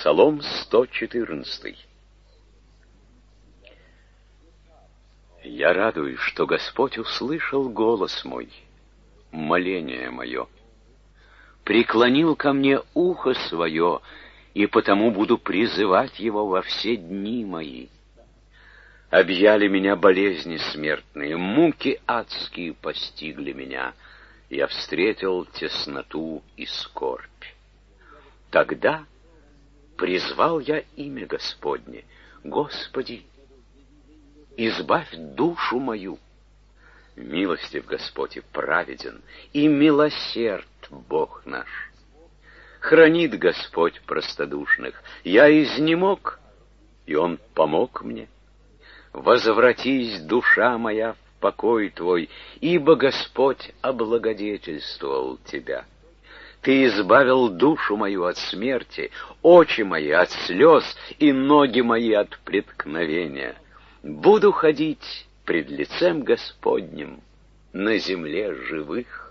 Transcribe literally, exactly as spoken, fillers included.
Псалом сто четырнадцатый. Я радуюсь, что Господь услышал голос мой, моление мое, преклонил ко мне ухо свое, и потому буду призывать Его во все дни мои. Объяли меня болезни смертные, муки адские постигли меня, я встретил тесноту и скорбь. Тогда призвал я имя Господне: Господи, избавь душу мою. Милостив Господь и праведен, и милосерд Бог наш. Хранит Господь простодушных, я изнемог, и Он помог мне. Возвратись, душа моя, в покой Твой, ибо Господь облагодетельствовал Тебя. Ты избавил душу мою от смерти, очи мои от слез и ноги мои от преткновения. Буду ходить пред лицем Господним на земле живых.